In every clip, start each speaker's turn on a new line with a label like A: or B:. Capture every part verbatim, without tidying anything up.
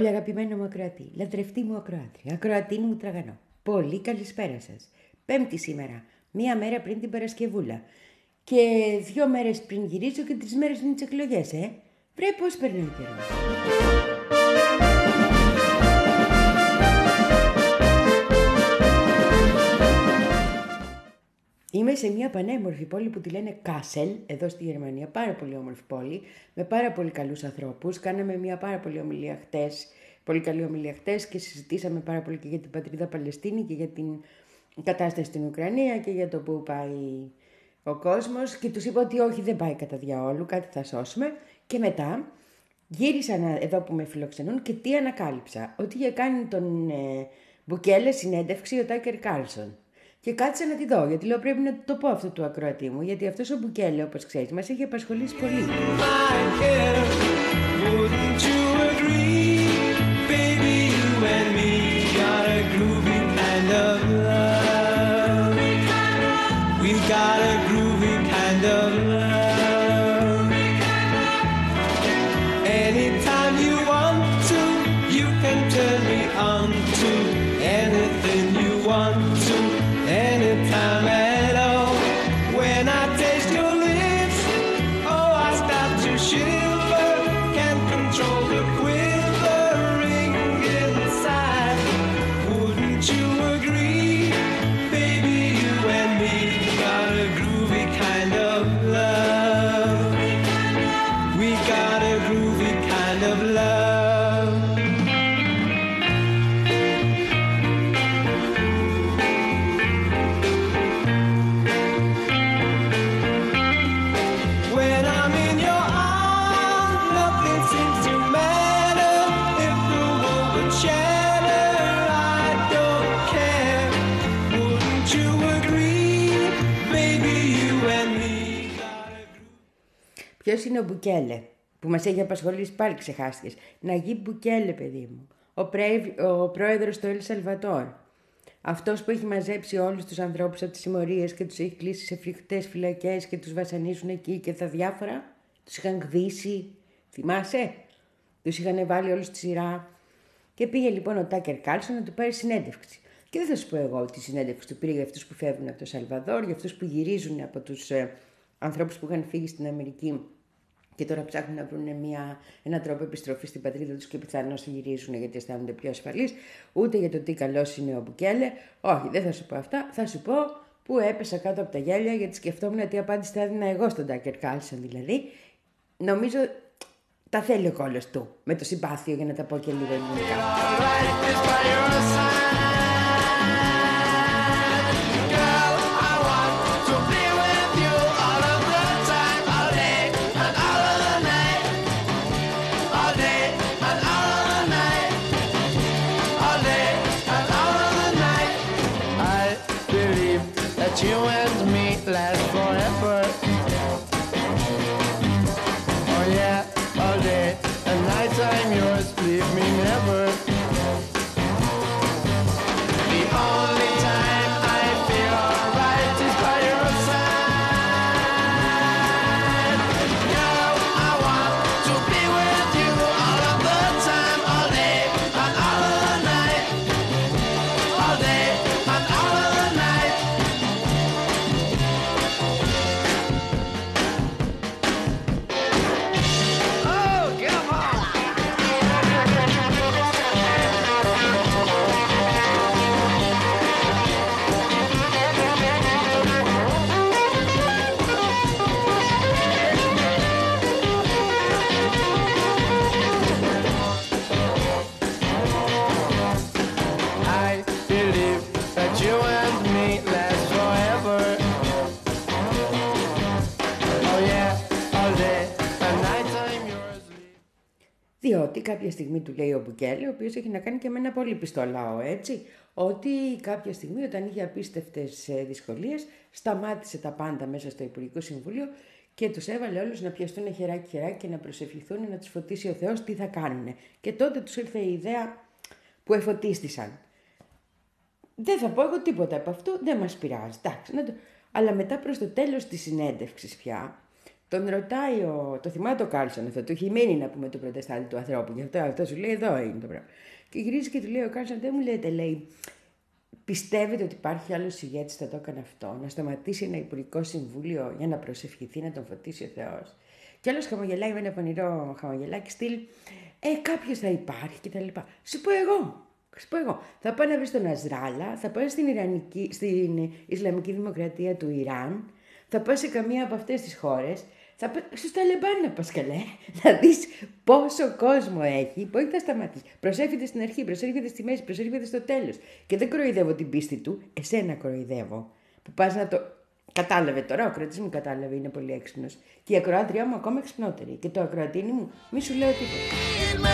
A: Πολύ αγαπημένο μου ακροατή, λατρευτή μου ακροάτρια, ακροατίνη μου τραγανό. Πολύ καλησπέρα σας. Πέμπτη σήμερα, μία μέρα πριν την Παρασκευούλα. Και δύο μέρες πριν γυρίσω και τρεις μέρες πριν τις εκλογές, ε. Βρε πώς περνάει ο καιρός. Είμαι σε μια πανέμορφη πόλη που τη λένε Κάσελ, εδώ στη Γερμανία, πάρα πολύ όμορφη πόλη, με πάρα πολύ καλούς ανθρώπους. Κάναμε μια πάρα πολύ ομιλία χτες, πολύ καλή ομιλία χτες και συζητήσαμε πάρα πολύ και για την πατρίδα Παλαιστίνη και για την κατάσταση στην Ουκρανία και για το που πάει ο κόσμος και τους είπα ότι όχι, δεν πάει κατά διαόλου, κάτι θα σώσουμε. Και μετά γύρισα εδώ που με φιλοξενούν και τι ανακάλυψα, ότι είχε κάνει τον ε, Μπουκέλε συνέντευξη ο Τάκερ Κάρλσον. Και κάτσα να τη δω, γιατί λέω πρέπει να το πω αυτό του ακροατή μου, γιατί αυτός ο Μπουκέλε, όπως ξέρεις, μας έχει απασχολήσει πολύ. Ποιος είναι ο Μπουκέλε που μας έχει απασχολήσει, πάλι ξεχάστηκες. Ναγί Μπουκέλε, παιδί μου. Ο, πρέ, ο πρόεδρος του Ελ Σαλβατόρ. Αυτός που έχει μαζέψει όλους τους ανθρώπους από τις συμμορίες και τους έχει κλείσει σε φρικτές φυλακές και τους βασανίζουν εκεί και τα διάφορα. Τους είχαν γδίσει. Θυμάσαι? Τους είχαν βάλει όλους στη σειρά. Και πήγε λοιπόν ο Τάκερ Κάρλσον να του πάρει συνέντευξη. Και δεν θα σου πω εγώ ότι η συνέντευξη του πήρε για αυτούς που φεύγουν από το Σαλβαδόρ, για αυτούς που γυρίζουν από τους ε, ανθρώπους που είχαν φύγει στην Αμερική και τώρα ψάχνουν να βρουν μια, έναν τρόπο επιστροφής στην πατρίδα τους και πιθανώς θα γυρίσουν γιατί αισθάνονται πιο ασφαλείς, ούτε για το τι καλός είναι ο Μπουκέλε. Όχι, δεν θα σου πω αυτά. Θα σου πω που έπεσα κάτω από τα γέλια γιατί σκεφτόμουν τι απάντηση θα έδινα εγώ στον Τάκερ Κάρλσον δηλαδή. Νομίζω τα θέλει ο κόλλος του με το συμπάθειο για να τα πω και λίγο ελληνικά.
B: You and me last forever. Oh yeah, all day and night I'm yours, leave me never. The only time I feel alright is by your side. Girl, I want to be with you all of the time, all day and all of the night. All day and all of the night.
A: Διότι κάποια στιγμή του λέει ο Μπουκέλε, ο οποίος έχει να κάνει και με ένα πολύ πιστό λαό, έτσι, ότι κάποια στιγμή όταν είχε απίστευτες δυσκολίες σταμάτησε τα πάντα μέσα στο Υπουργικό Συμβούλιο και τους έβαλε όλους να πιαστούν χεράκι-χεράκι και να προσευχηθούν, να τους φωτίσει ο Θεός τι θα κάνουν. Και τότε τους ήρθε η ιδέα που εφωτίστησαν. Δεν θα πω εγώ τίποτα από αυτό, δεν μας πειράζει, εντάξει, να το... Αλλά μετά προς το τέλος της συνέντευξης πια, τον ρωτάει, ο, το θυμάται ο Κάρλσον αυτό, του έχει μείνει να πούμε το προτεστάντη του ανθρώπου, γι' αυτό, αυτό σου λέει εδώ είναι το πράγμα. Και γυρίζει και του λέει ο Κάρλσον, δεν μου λέτε, λέει, πιστεύετε ότι υπάρχει άλλος ηγέτης που θα το έκανε αυτό, να σταματήσει ένα υπουργικό συμβούλιο για να προσευχηθεί, να τον φωτίσει ο Θεός. Και άλλος χαμογελάει με ένα πονηρό χαμογελάκι στυλ, ε, κάποιος θα υπάρχει κτλ. Σου πω εγώ. Σου πω εγώ. Θα πάω να βρει τον Νασράλα, θα πάω στην, Ιρανική, στην Ισλαμική Δημοκρατία του Ιράν, θα πάω σε καμία από αυτές τις χώρες, θα πάω στους Ταλιμπάν να πας καλέ, να δεις πόσο κόσμο έχει, που όχι θα σταματήσει. Προσεύχεται στην αρχή, προσεύχεται στη μέση, προσεύχεται στο τέλος. Και δεν κοροϊδεύω την πίστη του, εσένα κοροϊδεύω. Που πας να το. Κατάλαβε τώρα, ο ακροατής μου κατάλαβε, είναι πολύ έξυπνος. Και η ακροάτριά μου ακόμα εξυπνότερη. Και το ακροατίνι μου, μη σου λέω τίποτα.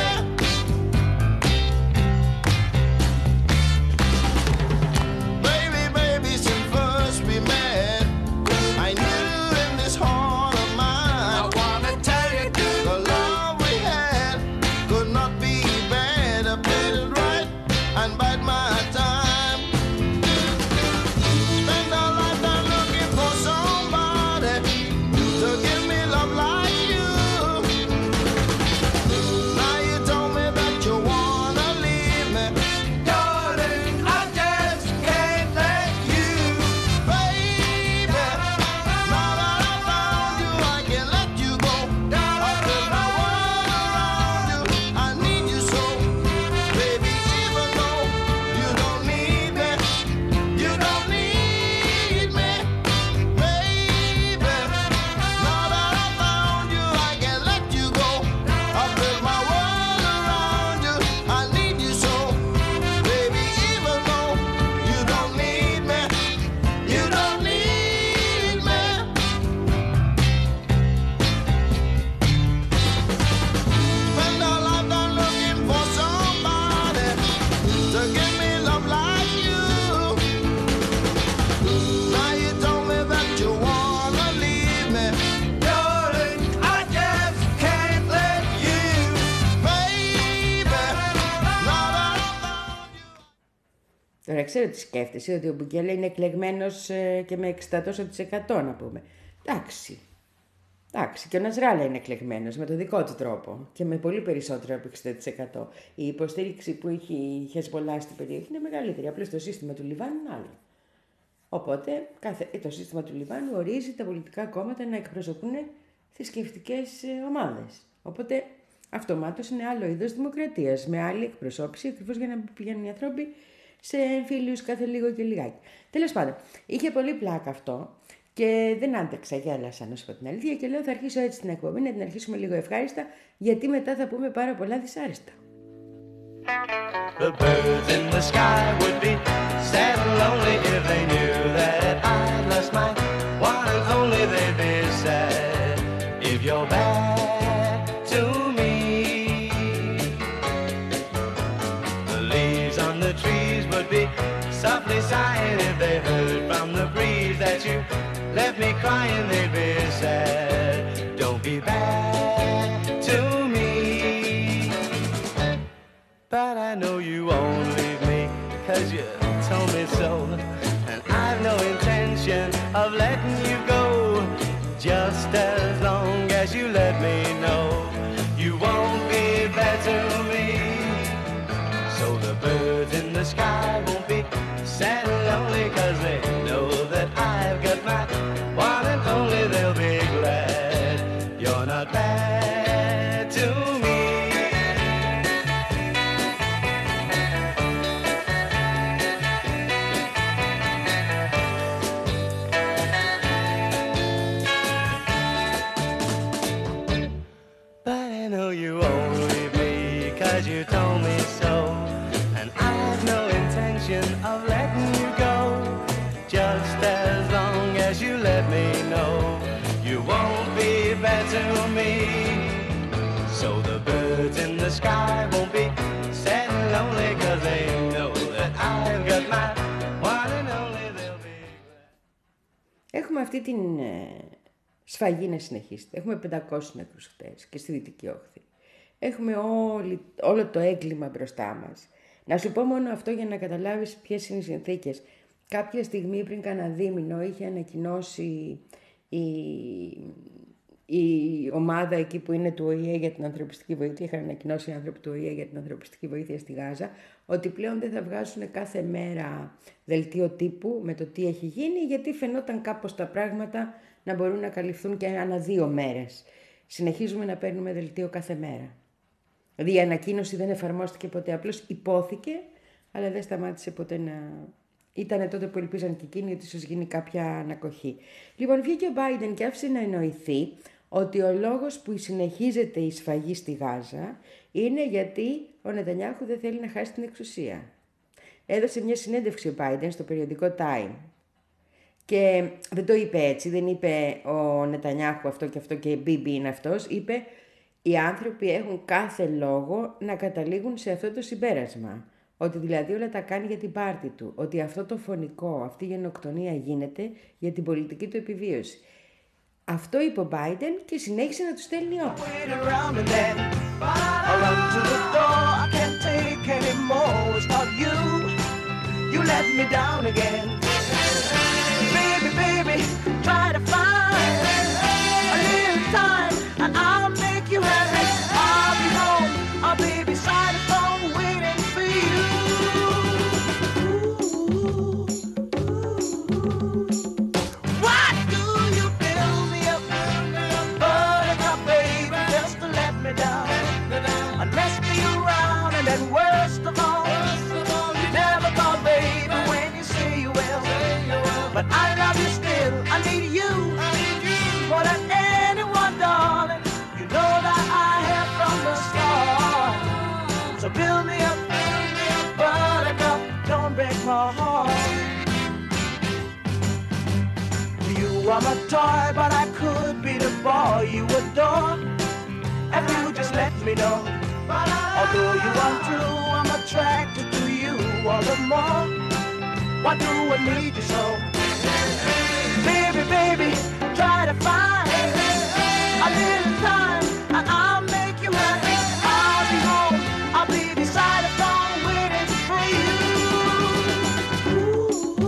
A: Τώρα ξέρω τι σκέφτεσαι, ότι ο Μπουκέλε είναι εκλεγμένος ε, και με εξήντα τοις εκατό να πούμε. Εντάξει. Εντάξει, και ο Νασράλα είναι εκλεγμένος με τον δικό του τρόπο και με πολύ περισσότερο από εξήντα τοις εκατό. Η υποστήριξη που έχει η Χεσμπολά στην περιοχή είναι μεγαλύτερη. Απλώς το σύστημα του Λιβάνου είναι άλλο. Οπότε κάθε, το σύστημα του Λιβάνου ορίζει τα πολιτικά κόμματα να εκπροσωπούν θρησκευτικές ομάδες. Οπότε αυτομάτως είναι άλλο είδος δημοκρατίας, με άλλη εκπροσώπηση, ακριβώς για να πηγαίνουν οι άνθρωποι σε εμφύλιους κάθε λίγο και λιγάκι. Τέλος πάντων, είχε πολύ πλάκα αυτό και δεν άντεξα, γέλασα να σου πω την αλήθεια και λέω θα αρχίσω έτσι την εκπομπή, να την αρχίσουμε λίγο ευχάριστα, γιατί μετά θα πούμε πάρα πολλά δυσάρεστα.
C: The birds in the sky would be sad and lonely if they knew that I lost my one and only. They'd be sad if you're bad to me. The leaves on the trees would be softly sighing if they heard from the breeze that you left me crying. They'd be sad. Don't be bad to me. But I know you won't leave me, 'cause you told me so. And I've no intention of letting you go, just as long as you let me know you won't be bad to me. So the birds in the sky won't be sad and lonely, 'cause they know that I've got my one and only. They'll be glad you're not bad to me. You won't leave me, 'cause you told me so. And I've no intention of letting you go, just as long as you let me know you won't be bad to me. So the birds in the sky won't be sad and lonely, 'cause they know that I've got my one and only. They'll be glad.
A: Έχουμε αυτή την σφαγή να συνεχίσετε. Έχουμε πεντακόσιους νεκρούς χτες και στη Δυτική Όχθη. Έχουμε όλη, όλο το έγκλημα μπροστά μας. Να σου πω μόνο αυτό για να καταλάβεις ποιες είναι οι συνθήκες. Κάποια στιγμή πριν κάνα δίμηνο είχε ανακοινώσει η η ομάδα εκεί που είναι του Ο Η Ε για την ανθρωπιστική βοήθεια, είχαν ανακοινώσει οι άνθρωποι του Ο Η Ε για την ανθρωπιστική βοήθεια στη Γάζα, ότι πλέον δεν θα βγάζουν κάθε μέρα δελτίο τύπου με το τι έχει γίνει, γιατί φαινόταν κάπως τα πράγματα να μπορούν να καλυφθούν και ανά δύο μέρες. Συνεχίζουμε να παίρνουμε δελτίο κάθε μέρα. Δηλαδή η ανακοίνωση δεν εφαρμόστηκε ποτέ, απλώς υπόθηκε, αλλά δεν σταμάτησε ποτέ να... Ήτανε τότε που ελπίζαν και εκείνοι ότι ίσως γίνει κάποια ανακοχή. Λοιπόν, βγήκε ο Biden και άφησε να εννοηθεί ότι ο λόγος που συνεχίζεται η σφαγή στη Γάζα είναι γιατί ο Νετανιάχου δεν θέλει να χάσει την εξουσία. Έδωσε μια συνέντευξη ο Biden στο περιοδικό Time. Και δεν το είπε έτσι, δεν είπε ο Νετανιάχου αυτό και αυτό και Μπίμπι είναι αυτός. Είπε οι άνθρωποι έχουν κάθε λόγο να καταλήγουν σε αυτό το συμπέρασμα. Ότι δηλαδή όλα τα κάνει για την πάρτη του. Ότι αυτό το φωνικό, αυτή η γενοκτονία γίνεται για την πολιτική του επιβίωση. Αυτό είπε ο Biden και συνέχισε να του στέλνει όπλα.
B: But I love you still, I need you, I need you more than anyone, darling. You know that I have from the start. So build me up, build me up, buttercup, don't break my heart. You are my toy, but I could be the boy you adore. If you just let me know. Although you are true, I'm attracted to you all the more. Why do I need you so? Baby, baby, try to find a little time and I'll make you happy. I'll be home, I'll be beside the phone waiting for you. Ooh,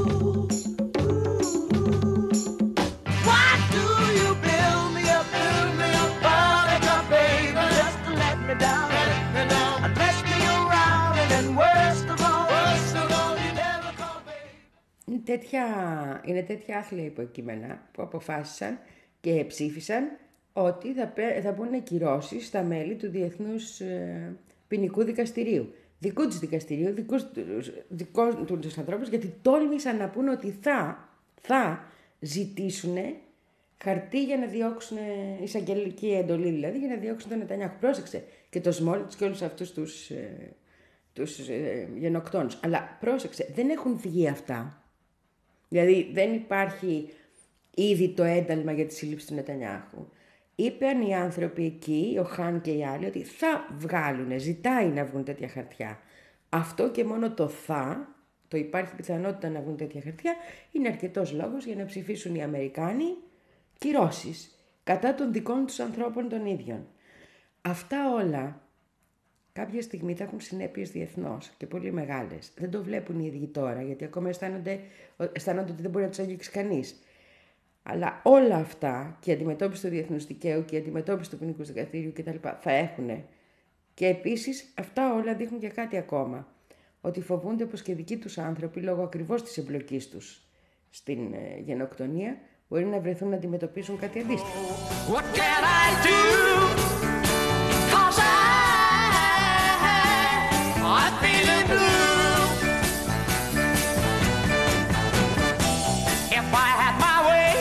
B: why do you build me up, build me up, buttercup, baby, just to let me down, let me down, and mess me around, and then worst of all, worst of all, you never come, baby.
A: Είναι τέτοια, είναι τέτοια άθλια υποκείμενα που αποφάσισαν και ψήφισαν ότι θα, θα μπουν κυρώσεις στα μέλη του Διεθνούς ε, Ποινικού Δικαστηρίου. Δικού τους δικαστηρίου, δικούς, δικό τους ανθρώπους, γιατί τόλμησαν να πούνε ότι θα, θα ζητήσουν χαρτί για να διώξουν, εισαγγελική εντολή δηλαδή, για να διώξουν τον Νετανιάχου. Πρόσεξε και το Σμόλιτς και όλους αυτούς τους, ε, τους ε, γενοκτόνους. Αλλά πρόσεξε, δεν έχουν βγει αυτά. Δηλαδή δεν υπάρχει ήδη το ένταλμα για τη σύλληψη του Νετανιάχου. Είπαν οι άνθρωποι εκεί, ο Χάν και οι άλλοι, ότι θα βγάλουν, ζητάει να βγουν τέτοια χαρτιά. Αυτό και μόνο το θα, το υπάρχει πιθανότητα να βγουν τέτοια χαρτιά, είναι αρκετός λόγος για να ψηφίσουν οι Αμερικάνοι κυρώσεις κατά των δικών τους ανθρώπων των ίδιων. Αυτά όλα κάποια στιγμή θα έχουν συνέπειες διεθνώς και πολύ μεγάλες. Δεν το βλέπουν οι ίδιοι τώρα, γιατί ακόμα αισθάνονται, αισθάνονται ότι δεν μπορεί να τους αγγίξει κανείς. Αλλά όλα αυτά και η αντιμετώπιση του διεθνούς δικαίου και η αντιμετώπιση του ποινικού δικαστήριου κτλ. Θα έχουν. Και επίσης αυτά όλα δείχνουν και κάτι ακόμα. Ότι φοβούνται πως και δικοί τους άνθρωποι, λόγω ακριβώς της εμπλοκής τους στην ε, γενοκτονία, μπορεί να βρεθούν να αντιμετωπίσουν κάτι αντίστοιχο.
B: What can I do? 'Cause I, I'm feeling blue. If I had my way,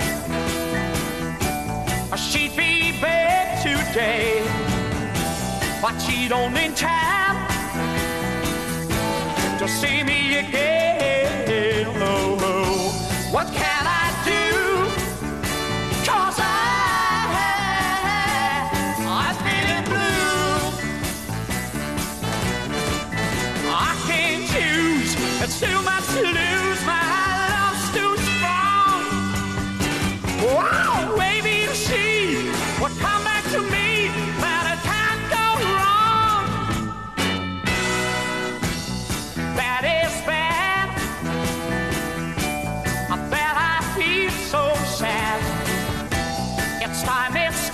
B: she'd be back today. But she don't in time to see me again. Oh, oh. What can I do? 'Cause I, I'm feeling blue. I can't choose, it's too much to lose. My love's too strong. Wow, baby, to see what come back to me, but it can't go wrong. That is bad. I bet I feel so sad. It's time it's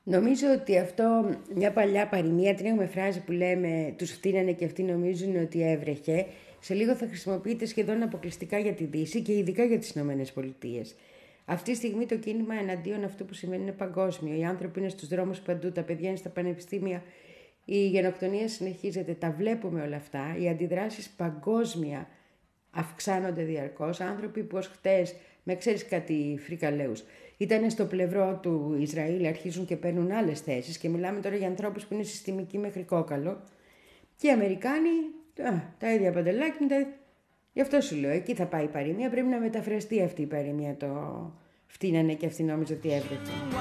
A: Νομίζω ότι αυτό, μια παλιά παροιμία, την έχουμε φράση που λέμε «τους φτύνανε και αυτοί νομίζουν ότι έβρεχε», σε λίγο θα χρησιμοποιείται σχεδόν αποκλειστικά για τη Δύση και ειδικά για τις Ηνωμένες Πολιτείες. Αυτή τη στιγμή το κίνημα εναντίον αυτού που σημαίνει είναι παγκόσμιο. Οι άνθρωποι είναι στους δρόμους παντού, τα παιδιά είναι στα πανεπιστήμια, η γενοκτονία συνεχίζεται, τα βλέπουμε όλα αυτά. Οι αντιδράσεις παγκόσμια αυξάνονται διαρκώς. Άνθρωποι που ως χτες, με ξέρεις κάτι φρικαλαίους, ήταν στο πλευρό του Ισραήλ, αρχίζουν και παίρνουν άλλες θέσεις και μιλάμε τώρα για ανθρώπους που είναι συστημικοί μέχρι κόκαλο. Και οι Αμερικάνοι, α, τα ίδια παντελάκια, τα... γι' αυτό σου λέω, εκεί θα πάει η παροιμία, πρέπει να μεταφραστεί αυτή η παροιμία, το φτύνανε και αυτοί νόμιζε ότι έβρεχε.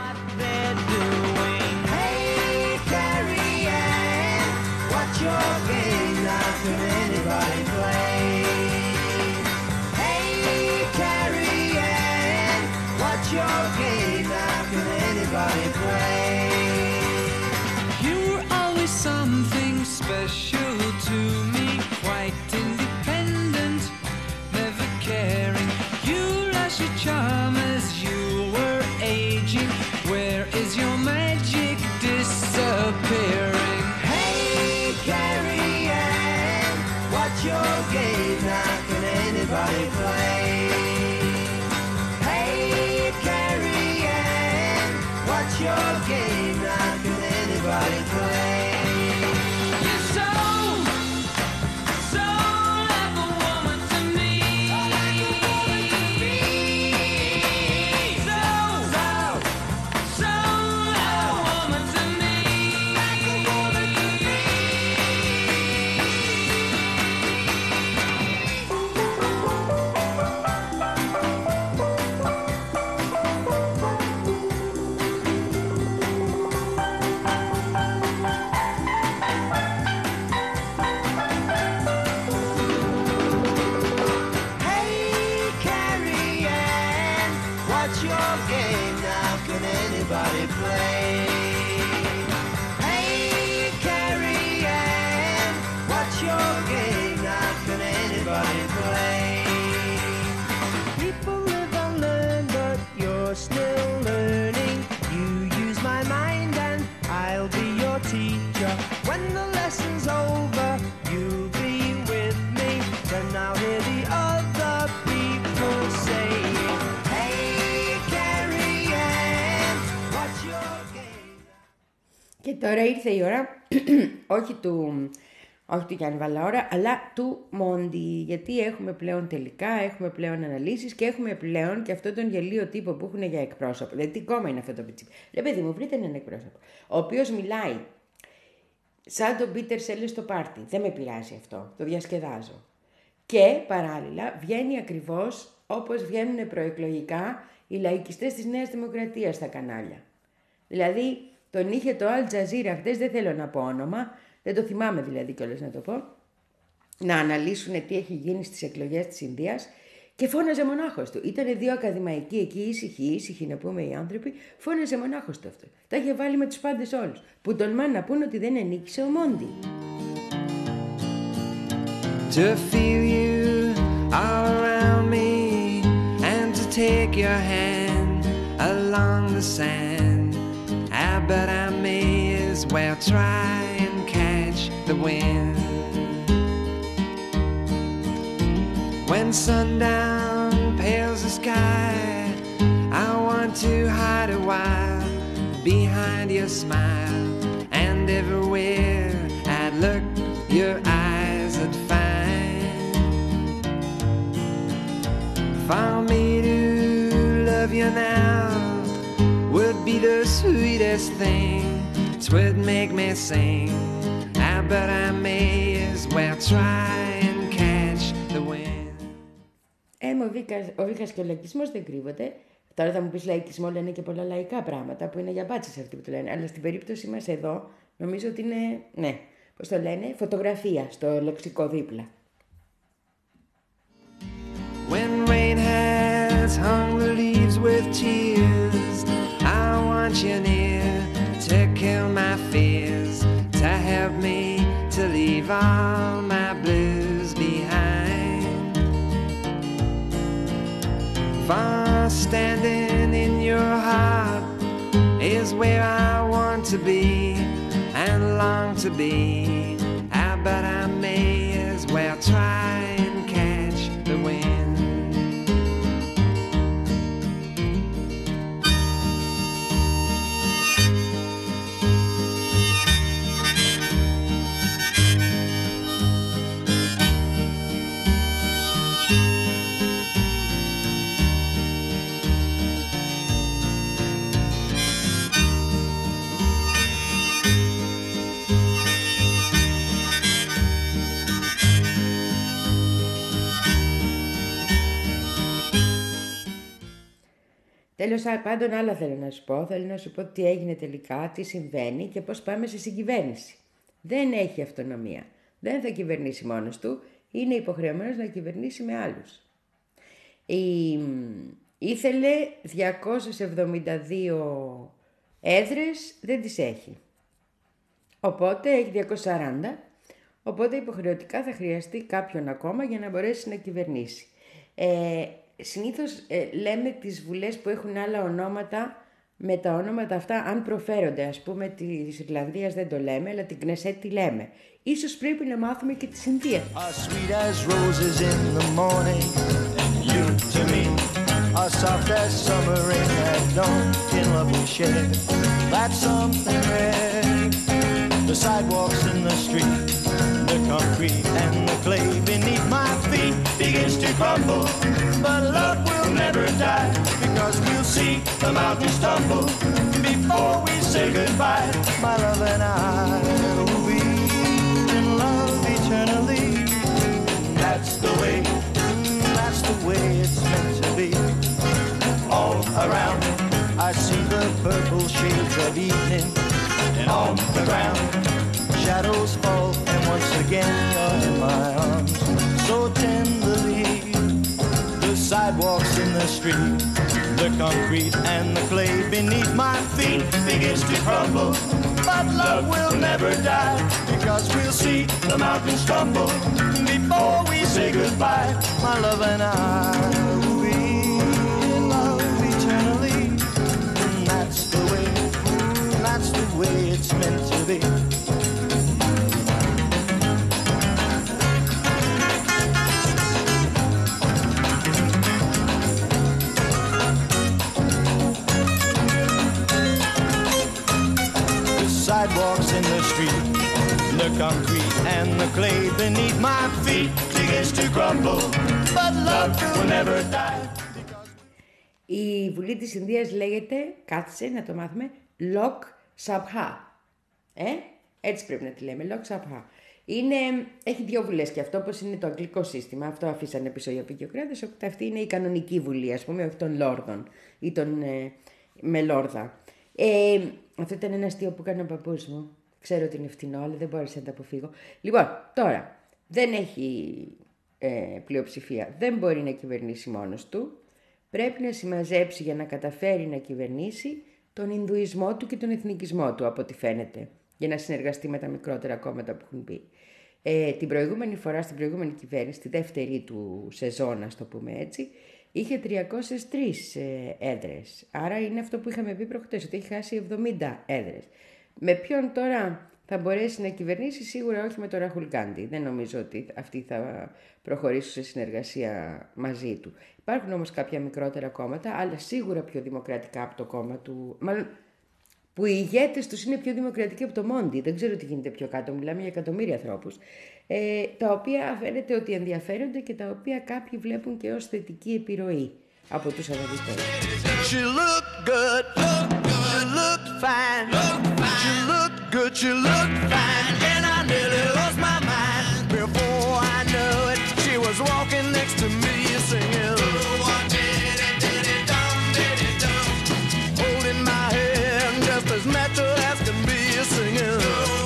D: Something special to me, quite independent, never caring. You lost your charm as you were aging. Where is your magic disappearing?
B: Hey, Carrie Ann, what's your game? Now can anybody play? Hey, Carrie Ann, what's your game? Now can anybody play?
A: Και τώρα ήρθε η ώρα, όχι του, όχι του Γιάννη Βαλαώρα, αλλά του Μόντι. Γιατί έχουμε πλέον τελικά, έχουμε πλέον αναλύσεις και έχουμε πλέον και αυτόν τον γελίο τύπο που έχουν για εκπρόσωπο. Δηλαδή τι κόμμα είναι αυτό το πιτσί. Λέει παιδί μου, βρείτε έναν εκπρόσωπο. Ο οποίος μιλάει σαν τον Πίτερ Σέλες στο πάρτι. Δεν με πειράζει αυτό, το διασκεδάζω. Και παράλληλα βγαίνει ακριβώς όπως βγαίνουν προεκλογικά οι λαϊκιστές της Νέας Δημοκρατίας στα κανάλια. Δηλαδή τον είχε το Al Jazeera χτες, δεν θέλω να πω όνομα, δεν το θυμάμαι δηλαδή κιόλας να το πω, να αναλύσουν τι έχει γίνει στις εκλογές της Ινδίας και φώναζε μονάχος του. Ήτανε δύο ακαδημαϊκοί εκεί, ήσυχοι, ήσυχοι να πούμε οι άνθρωποι, φώναζε μονάχος του αυτό. Τα είχε βάλει με τους πάντες όλους, που τολμάνε να πούν ότι δεν ενίκησε ο Μόντι.
C: To feel you all around me and to take your hand along the sand. I bet I may as well try and catch the wind. When sundown pales the sky, I want to hide a while behind your smile. And everywhere I'd look, your eyes would find. For me to love you now would be the sweetest thing. 'Twould make me sing. I bet I may as well try and catch the wind.
A: Ε, ο Βίκας, ο Βίκας και ο λαϊκισμός δεν κρύβονται. Τώρα θα μου πεις λαϊκισμό, λένε και πολλά λαϊκά πράγματα που είναι για μπάτσες αυτοί που το λένε. Αλλά στην περίπτωση μας εδώ νομίζω ότι είναι, ναι, πώς το λένε, φωτογραφία στο λεξικό δίπλα.
C: When rain has hung the leaves with tears, I want you near to kill my fears, to help me to leave all my blues behind. For standing in your heart is where I want
D: to be. Ah, but I may as well try and catch the wind.
A: Τέλος πάντων, άλλα θέλω να σου πω. Θέλω να σου πω τι έγινε τελικά, τι συμβαίνει και πώς πάμε σε συγκυβέρνηση. Δεν έχει αυτονομία. Δεν θα κυβερνήσει μόνος του. Είναι υποχρεωμένος να κυβερνήσει με άλλους. Η... Ήθελε διακόσιες εβδομήντα δύο έδρες, δεν τις έχει. Οπότε έχει διακόσιες σαράντα. Οπότε υποχρεωτικά θα χρειαστεί κάποιον ακόμα για να μπορέσει να κυβερνήσει. Ε, Συνήθως ε, λέμε τις βουλές που έχουν άλλα ονόματα με τα ονόματα αυτά αν προφέρονται. Ας πούμε της Ιρλανδίας δεν το λέμε, αλλά την Κνεσέτ τη λέμε. Ίσως πρέπει να μάθουμε και τη Ινδία.
C: Are sweet as roses in the morning, and you to me are soft as summer rain at dawn. In love we share, that's something rare. The sidewalks in the street, the concrete and the clay beneath my feet begins to crumble, but love will never die, because we'll see the mountains tumble before we say goodbye. My love and I will be in love eternally. That's the way, that's the way it's meant to be. All around I see the purple shades of evening, and on the ground shadows fall, and once again you're in my arms so tenderly. The sidewalks in the street, the concrete and the clay beneath my feet begins to crumble, but love will never die, because we'll see the mountains tumble before we say goodbye. My love and I will be in love eternally, and that's the way, that's the way it's meant to be. Sidewalks in the street, the concrete and the clay beneath my feet begins to crumble, but love will never die.
A: Η Βουλή της Ινδίας λέγεται, κάθισε να το μάθουμε, Lok Sabha. Ε, έτσι πρέπει να τη λέμε, Lok Sabha. Είναι, έχει δύο βουλές και αυτό, όπως είναι το αγγλικό σύστημα. Αυτό αφήσανε πίσω οι απεικιοκράτες. Αυτή είναι η κανονική βουλή, ας πούμε, όχι των λόρδων ή των ε, με λόρδα. Ε, αυτό ήταν ένα αστείο που έκανε ο παππούς μου. Ξέρω ότι είναι φτηνό, αλλά δεν μπόρεσα να τα αποφύγω. Λοιπόν, τώρα, δεν έχει ε, πλειοψηφία. Δεν μπορεί να κυβερνήσει μόνος του. Πρέπει να συμμαζέψει για να καταφέρει να κυβερνήσει τον Ινδουισμό του και τον εθνικισμό του, από ό,τι φαίνεται, για να συνεργαστεί με τα μικρότερα κόμματα που έχουν πει. Ε, την προηγούμενη φορά, στην προηγούμενη κυβέρνηση, τη δεύτερη του σεζόν, ας το πούμε έτσι, είχε τριακόσιες τρεις ε, έδρες. Άρα είναι αυτό που είχαμε πει προχτές, ότι έχει χάσει εβδομήντα έδρες. Με ποιον τώρα θα μπορέσει να κυβερνήσει? Σίγουρα όχι με τον Ραχούλ Γκάντι. Δεν νομίζω ότι αυτοί θα προχωρήσουν σε συνεργασία μαζί του. Υπάρχουν όμως κάποια μικρότερα κόμματα, αλλά σίγουρα πιο δημοκρατικά από το κόμμα του. Μάλλον που οι ηγέτες τους είναι πιο δημοκρατικοί από το Μόντι. Δεν ξέρω τι γίνεται πιο κάτω, μιλάμε για εκατομμύρια ανθρώπους. Ε, τα οποία φαίνεται ότι ενδιαφέρονται και τα οποία κάποιοι βλέπουν και ως θετική επιρροή από τους αναδυτές.
C: She looked good, she looked fine, she looked good, she looked fine, and I nearly lost my mind. Before I knew it, she was walking next to me singing, holding my hand just as natural as can be singing.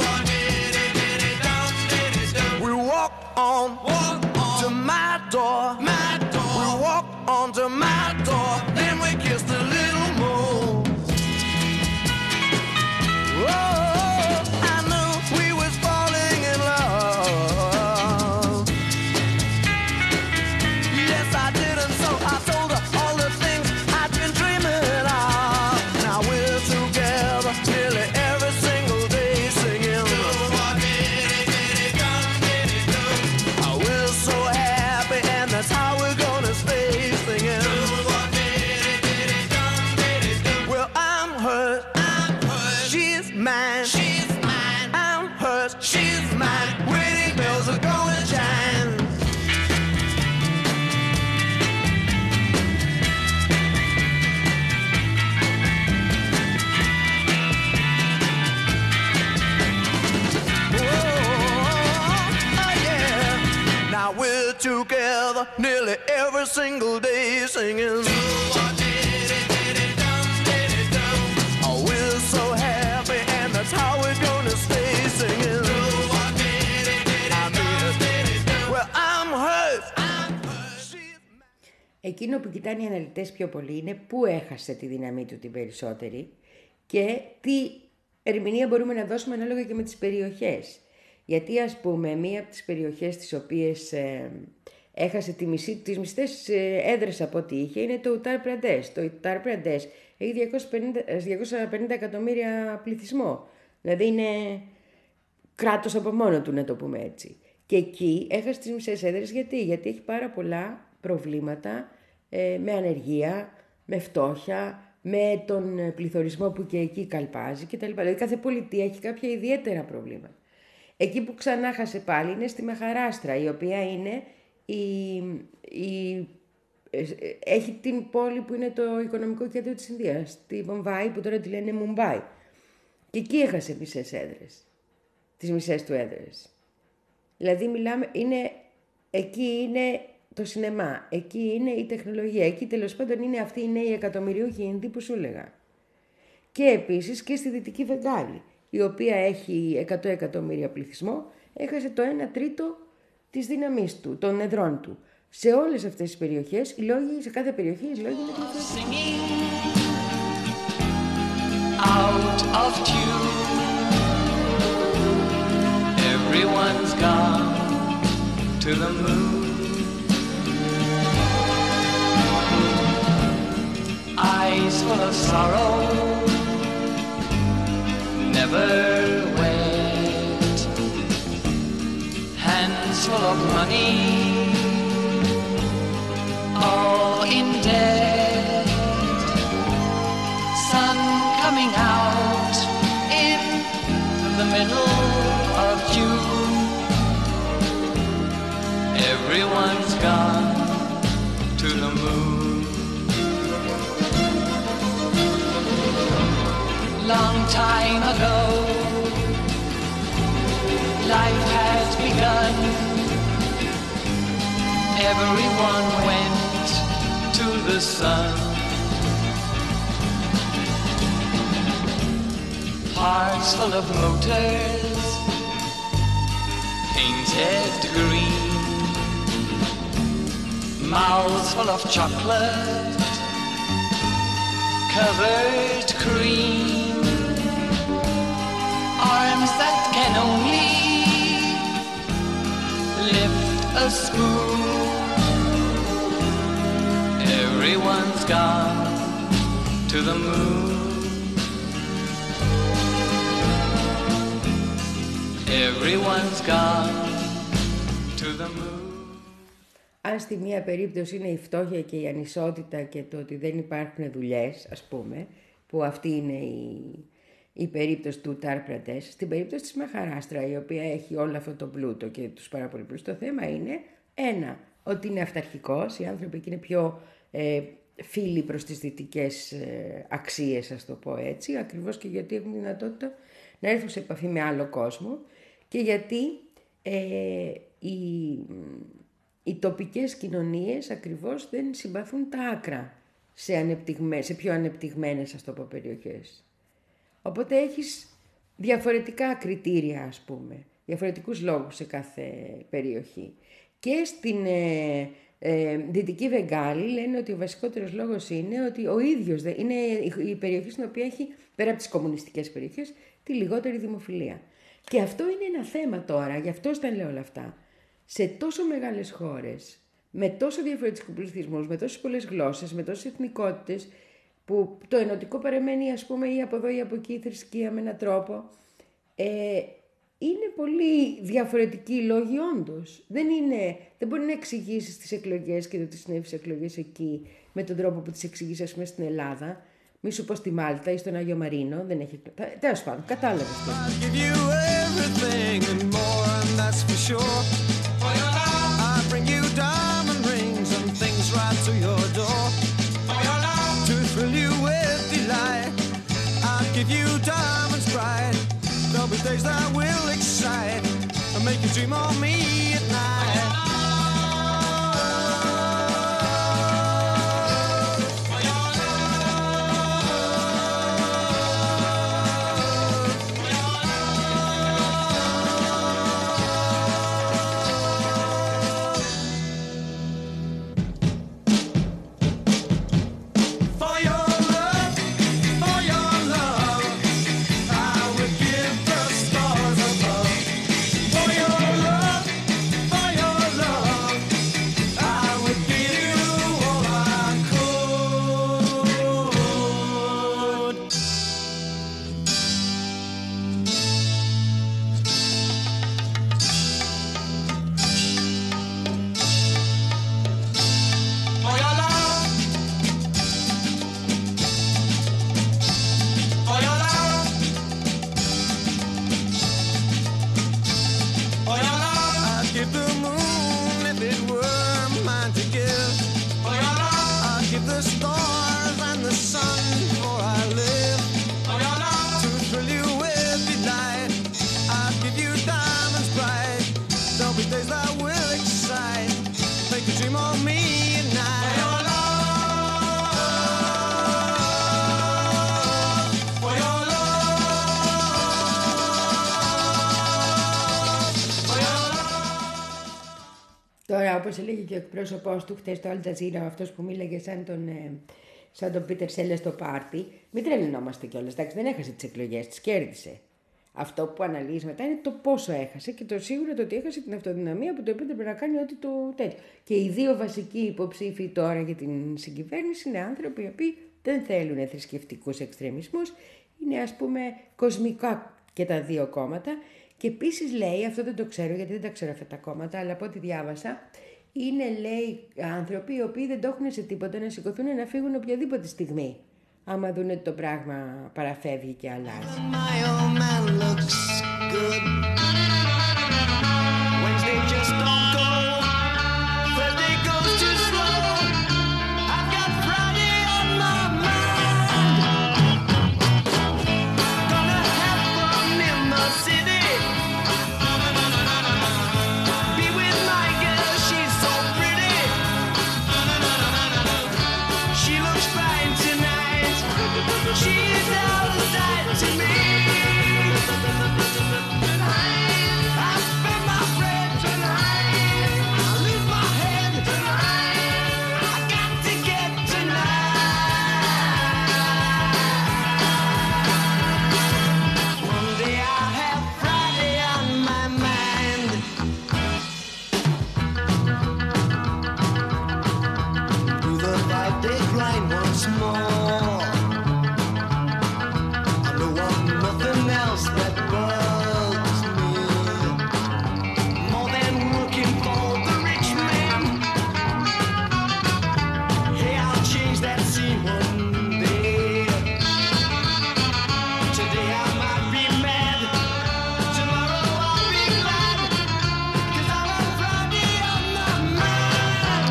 C: We walk on to my door, we walk on to my door, then we kissed a little more. Oh, I knew we was falling in love. Yes, I did, and so I told her all the things I'd been dreaming of. Now we're together nearly every single day singing.
B: together nearly every single day singing. Oh, we're so happy and that's how we're gonna stay singing. I mean, well, I'm hurt.
A: Εκείνο που κοιτάνε οι αναλυτές πιο πολύ είναι πού έχασε τη δύναμή του την περισσότερη και τι ερμηνεία μπορούμε να δώσουμε ανάλογα και με τις περιοχές. Γιατί ας πούμε μία από τις περιοχές τις οποίες ε, έχασε τη μισή, τις μισές ε, έδρες από ό,τι είχε είναι το Ουτάρ Πραντές. Το Ουτάρ Πραντές έχει διακόσια πενήντα εκατομμύρια πληθυσμό. Δηλαδή είναι κράτος από μόνο του, να το πούμε έτσι. Και εκεί έχασε τις μισές έδρες γιατί, γιατί έχει πάρα πολλά προβλήματα ε, με ανεργία, με φτώχεια, με τον πληθωρισμό που και εκεί καλπάζει κτλ. Δηλαδή κάθε πολιτεία έχει κάποια ιδιαίτερα προβλήματα. Εκεί που ξανά χάσε πάλι είναι στη Μαχαράστρα, η οποία είναι η, η, ε, έχει την πόλη που είναι το οικονομικό κέντρο της Ινδίας, τη Μομπάι που τώρα τη λένε Μουμπάι. Και εκεί έχασε μισές έδρες, τις μισές του έδρες. Δηλαδή μιλάμε, είναι, εκεί είναι το σινεμά, εκεί είναι η τεχνολογία, εκεί τέλος πάντων είναι αυτοί οι νέοι εκατομμυριούχοι Ινδοί που σου έλεγα. Και επίσης και στη Δυτική Βεγγάλη, η οποία έχει εκατό εκατομμύρια πληθυσμό, έχασε το ένα τρίτο της δύναμής του, των εδρών του. Σε όλες αυτές τις περιοχές, οι λόγοι, σε κάθε περιοχή, οι λόγοι είναι διαφορετικοί.
E: Out of tune, everyone's gone to the moon. Eyes full of sorrow, never wet. Hands full of money, all in debt. Sun coming out in the middle of June. Everyone's gone to the moon. Long time ago, life had begun. Everyone went to the sun. Hearts full of motors, painted green. Mouths full of chocolate, covered cream. Arms that can only lift a spoon. Everyone's gone to the moon. Everyone's gone to the moon.
A: Αν στη μία περίπτωση είναι η φτώχεια και η ανισότητα και το ότι δεν υπάρχουν δουλειές, ας πούμε, που αυτή είναι η, η περίπτωση του Ουτάρ Πραντές, στην περίπτωση της Μαχαράστρα, η οποία έχει όλο αυτό το πλούτο και τους πάρα πολύ πλούτο, το θέμα είναι ένα, ότι είναι αυταρχικός, οι άνθρωποι εκεί είναι πιο ε, φίλοι προς τις δυτικές ε, αξίες, ας το πω έτσι, ακριβώς και γιατί έχουν δυνατότητα να έρθουν σε επαφή με άλλο κόσμο και γιατί ε, οι, οι τοπικές κοινωνίες ακριβώς δεν συμπαθούν τα άκρα σε, ανεπτυγμέ, σε πιο ανεπτυγμένες, ας το πω, περιοχές. Οπότε έχεις διαφορετικά κριτήρια, ας πούμε, διαφορετικούς λόγους σε κάθε περιοχή. Και στην ε, ε, Δυτική Βεγγάλη λένε ότι ο βασικότερος λόγος είναι ότι ο ίδιος είναι η περιοχή στην οποία έχει, πέρα από τις κομμουνιστικές περιοχές, τη λιγότερη δημοφιλία. Και αυτό είναι ένα θέμα τώρα, γι' αυτό τα λέω όλα αυτά. Σε τόσο μεγάλες χώρες, με τόσο διαφορετικούς πληθυσμούς, με τόσες πολλές γλώσσες, με τόσες εθνικότητες, που το ενωτικό παραμένει, ας πούμε, ή από εδώ ή από εκεί η θρησκεία με έναν τρόπο, ε, είναι πολύ διαφορετικοί οι λόγοι όντως. Δεν, είναι, δεν μπορεί να εξηγήσεις τις εκλογές και το τι συνέβη στις εκλογές εκεί με τον τρόπο που τις εξηγείς, ας πούμε, στην Ελλάδα. Μη σου πω στη Μάλτα ή στον Άγιο Μαρίνο, δεν έχει... Τέλος πάντων, κατάλαβες το.
B: There'll be days that will excite and make you dream of me at night.
A: Τώρα, όπως έλεγε και ο εκπρόσωπός του χτες στο Al Jazeera, αυτός που μίλαγε σαν τον, ε, σαν τον Πίτερ Σέλε στο πάρτι, μην τρελνόμαστε κιόλας. Εντάξει, δεν έχασε τις εκλογές, τις κέρδισε. Αυτό που αναλύεις μετά είναι το πόσο έχασε και το σίγουρο το ότι έχασε την αυτοδυναμία που το επέτρεπε να κάνει ό,τι το τέτοιο. Και οι δύο βασικοί υποψήφοι τώρα για την συγκυβέρνηση είναι άνθρωποι οι οποίοι δεν θέλουν θρησκευτικούς εξτρεμισμούς, είναι ας πούμε κοσμικά και τα δύο κόμματα. Και επίσης λέει, αυτό δεν το ξέρω γιατί δεν τα ξέρω αυτά τα κόμματα, αλλά από ό,τι διάβασα, είναι λέει άνθρωποι οι οποίοι δεν το έχουν σε τίποτα να σηκωθούν να φύγουν οποιαδήποτε στιγμή. Άμα δουν ότι το πράγμα παραφεύγει και αλλάζει.
B: My old man looks good. Wednesday just don't go. Thursday goes too slow. I've got Friday on my mind. Gonna have fun in the city. Be with my girl, she's so pretty. She looks fine tonight. She's out of sight to me. I spend my bread tonight. I lose my head tonight. I got to get tonight. One day I'll have Friday on my mind. Do the five-day grind once more. Nothing else that bugs me more than working for the rich man. Hey, I'll change that scene one day. Today I might be mad, tomorrow I'll be glad, 'cause I have Friday on my mind.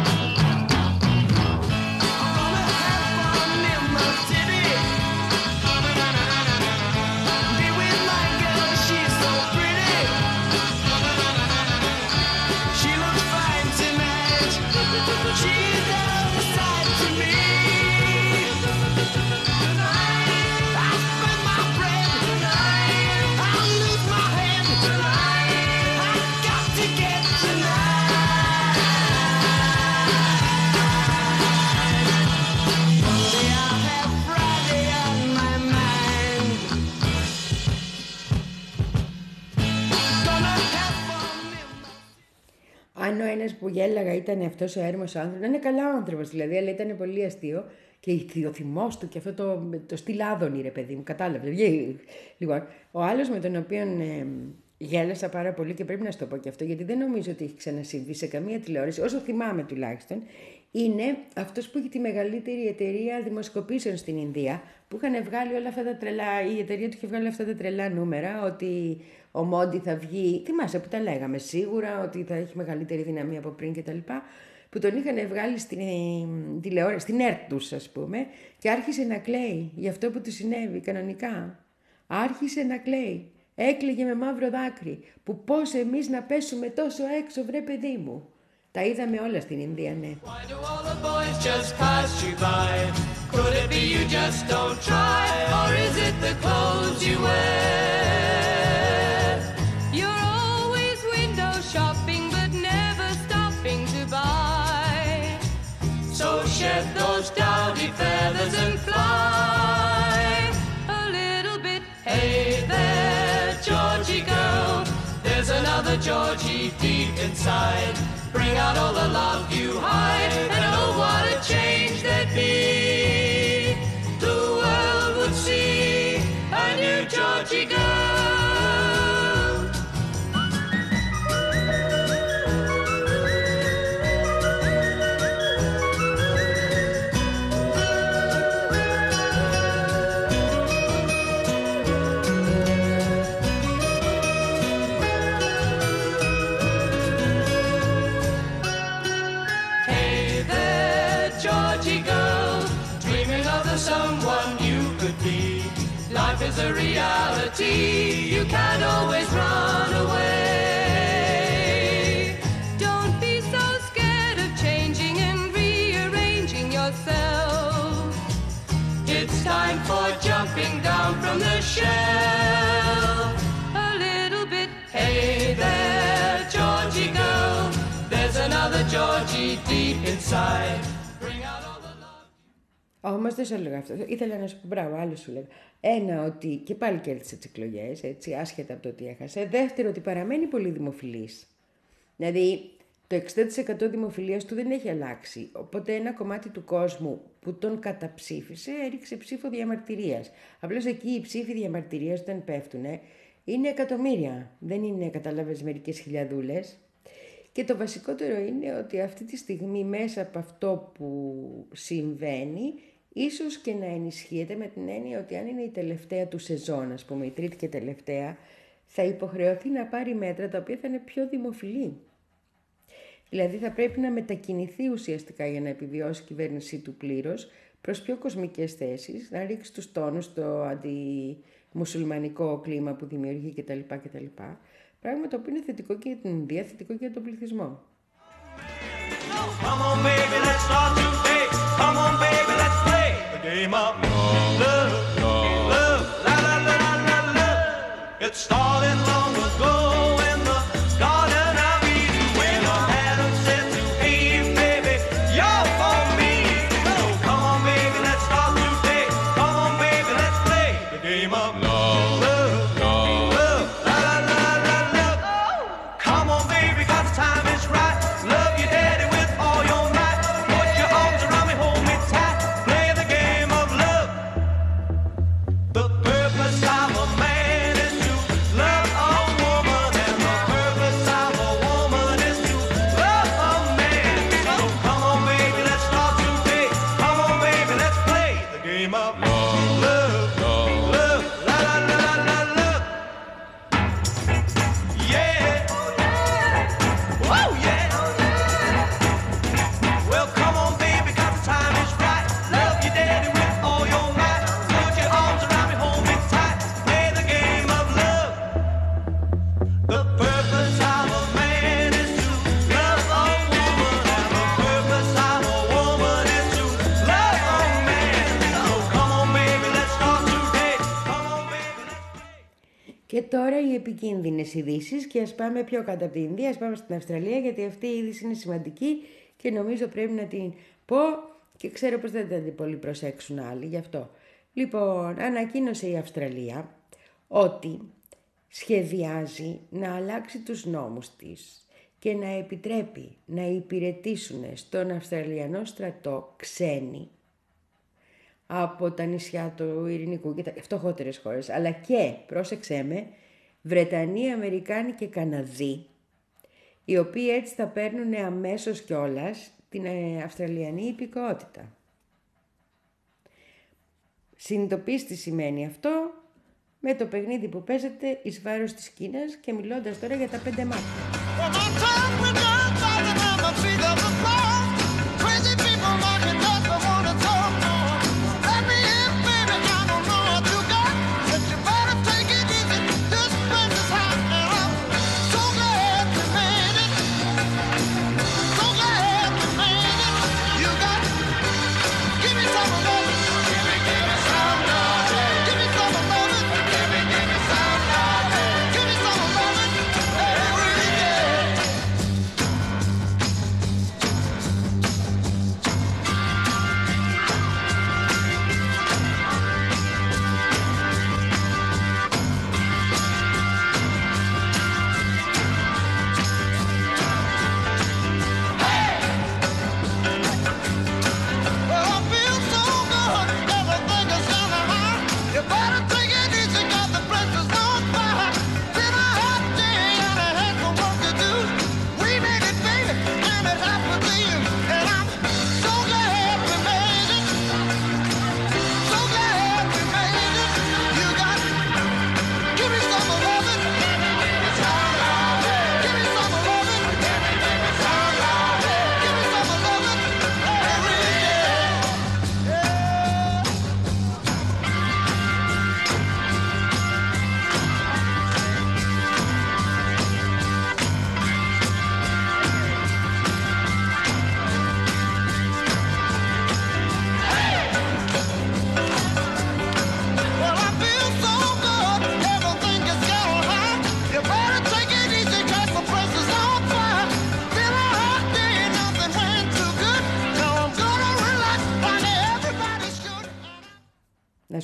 B: I'm gonna have fun in the city. She's out of sight to me. Tonight, I spend my bread tonight. I'll lose my head tonight. I got to get tonight. Monday I'll have Friday on my mind. Gonna have fun in the...
A: Αν ο ένας που γέλαγα ήταν αυτός ο έρμος άνθρωπος, είναι καλά άνθρωπος δηλαδή, αλλά ήταν πολύ αστείο και ο θυμός του και αυτό το, το στυλ Άδωνη, ρε παιδί μου, κατάλαβε. Λοιπόν, ο άλλος με τον οποίο ε, γέλασα πάρα πολύ και πρέπει να σου το πω και αυτό, γιατί δεν νομίζω ότι έχει ξανασυμβεί σε καμία τηλεόραση, όσο θυμάμαι τουλάχιστον, είναι αυτός που έχει τη μεγαλύτερη εταιρεία δημοσκοπήσεων στην Ινδία, που είχαν βγάλει όλα αυτά τα τρελά, η εταιρεία του είχε βγάλει αυτά τα τρελά νούμερα, ότι ο Μόντι θα βγει, θυμάσαι που τα λέγαμε σίγουρα, ότι θα έχει μεγαλύτερη δύναμη από πριν κτλ. Που τον είχαν βγάλει στην τηλεόραση, στην ΕΡΤ τους ας πούμε, και άρχισε να κλαίει για αυτό που του συνέβη κανονικά. Άρχισε να κλαίει. Έκλαιγε με μαύρο δάκρυ, που πώς εμείς να πέσουμε τόσο έξω, βρε παιδί μου. Τα είδαμε όλα στην Ινδία, ναι.
E: Why do all the boys just pass you by? Could it be you just don't try? Or is it the clothes you wear? You're always window shopping but never stopping to buy. So shed those dowdy feathers and fly a little bit. Hey there, Georgie girl, there's another Georgie deep inside. Bring out all the love you hide, and oh, what a change there'd be. The world would see a new Georgie girl. Someone you could be. Life is a reality. You can't always run away. Don't be so scared of changing and rearranging yourself. It's time for jumping down from the shelf. A little bit. Hey there, Georgie girl, there's another Georgie. inside. Bring out all the love.
A: Όμως δεν σου έλεγα αυτό. Ήθελα να σου πω μπράβο, άλλο σου λέγα. Ένα, ότι και πάλι κέρδισε τις εκλογές, έτσι, άσχετα από το ότι έχασε. Δεύτερο, ότι παραμένει πολύ δημοφιλής. Δηλαδή, το εξήντα τοις εκατό δημοφιλίας του δεν έχει αλλάξει. Οπότε ένα κομμάτι του κόσμου που τον καταψήφισε έριξε ψήφο διαμαρτυρίας. Απλώς εκεί οι ψήφοι διαμαρτυρίας όταν πέφτουνε είναι εκατομμύρια. Δεν είναι, καταλάβες, μερικές χιλιαδούλες. Και το βασικότερο είναι ότι αυτή τη στιγμή μέσα από αυτό που συμβαίνει ίσως και να ενισχύεται με την έννοια ότι αν είναι η τελευταία του σεζόν, ας πούμε, η τρίτη και τελευταία, θα υποχρεωθεί να πάρει μέτρα τα οποία θα είναι πιο δημοφιλή. Δηλαδή θα πρέπει να μετακινηθεί ουσιαστικά για να επιβιώσει η κυβέρνησή του πλήρως προς πιο κοσμικές θέσεις, να ρίξει τους τόνους στο αντιμουσουλμανικό κλίμα που δημιουργεί κτλ. κτλ. Πράγμα το οποίο είναι θετικό και για την Ινδία, θετικό και για τον πληθυσμό.
C: Come on, baby, let's start today. Come on, baby, let's play the game of love, love, love, la la la la la la. It started long ago in the Garden of Eden when Adam said to Eve, baby, you're for me. So come on, baby, let's start today. Come on, baby, let's play the game of love, love, love, la la la la la. Come on, baby, 'cause the time is right. Love your daddy with all your might. Put your arms around me, hold me tight. Play the game of love. The purpose of a man is to love a woman, and the purpose of a woman is to love a man. So come on, baby, let's start today. Come on, baby, let's play the game of love, love, love, la la la la la love. Yeah. Oh yeah. Well, come on, baby, 'cause the time is right. Love your daddy with all your might. Put your arms around me, hold me tight. Play the game of love. The purpose of a man is to love a woman, and the purpose of a woman is to love a man. So come on, baby, let's start today. Come on, baby, let's play.
A: Και τώρα οι επικίνδυνες ειδήσεις, και ας πάμε πιο κάτω από την Ινδία, ας πάμε στην Αυστραλία, γιατί αυτή η είδηση είναι σημαντική και νομίζω πρέπει να την πω και ξέρω πως δεν θα την πολύ προσέξουν άλλοι γι' αυτό. Λοιπόν, ανακοίνωσε η Αυστραλία ότι σχεδιάζει να αλλάξει τους νόμους της και να επιτρέπει να υπηρετήσουν στον Αυστραλιανό στρατό ξένοι από τα νησιά του Ειρηνικού και τα φτωχότερες χώρες, αλλά και, πρόσεξέ με, Βρετανοί, Αμερικάνοι και Καναδοί, οι οποίοι έτσι θα παίρνουν αμέσως κιόλας την ε, Αυστραλιανή υπηκότητα. Συνειδητοποιείς τι σημαίνει αυτό με το παιχνίδι που παίζεται εις βάρος της Κίνας και μιλώντας τώρα για τα πέντε μάτια.